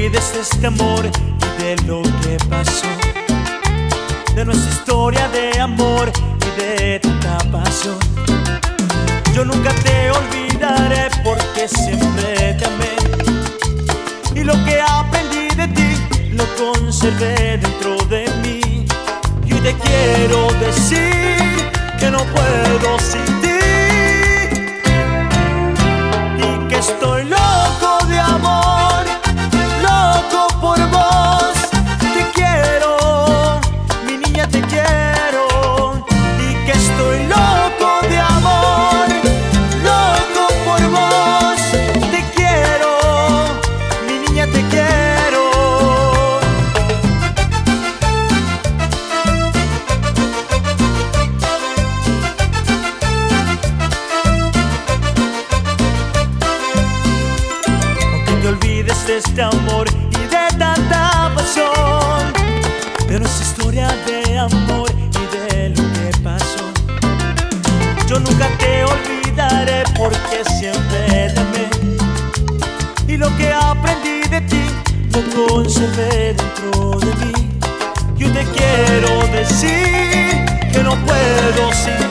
olvides de este amor y de lo que pasó, de nuestra historia de amor y de tanta pasión. Yo nunca te olvidaré porque siempre te amé, y lo que aprendí de ti lo conservé dentro de mí. Y hoy te quiero decir que no puedo sin ti, y que estoy loco de amor, loco por vos. Te quiero, mi niña, te quiero, y que estoy loco de amor, loco por vos. Te quiero, mi niña, te quiero. Aunque te olvides de este amor y de tanta pasión, de nuestra historia de amor y de lo que pasó, yo nunca te olvidaré porque siempre te amé, y lo que aprendí de ti lo conservé dentro de mí. Yo te quiero decir que no puedo sin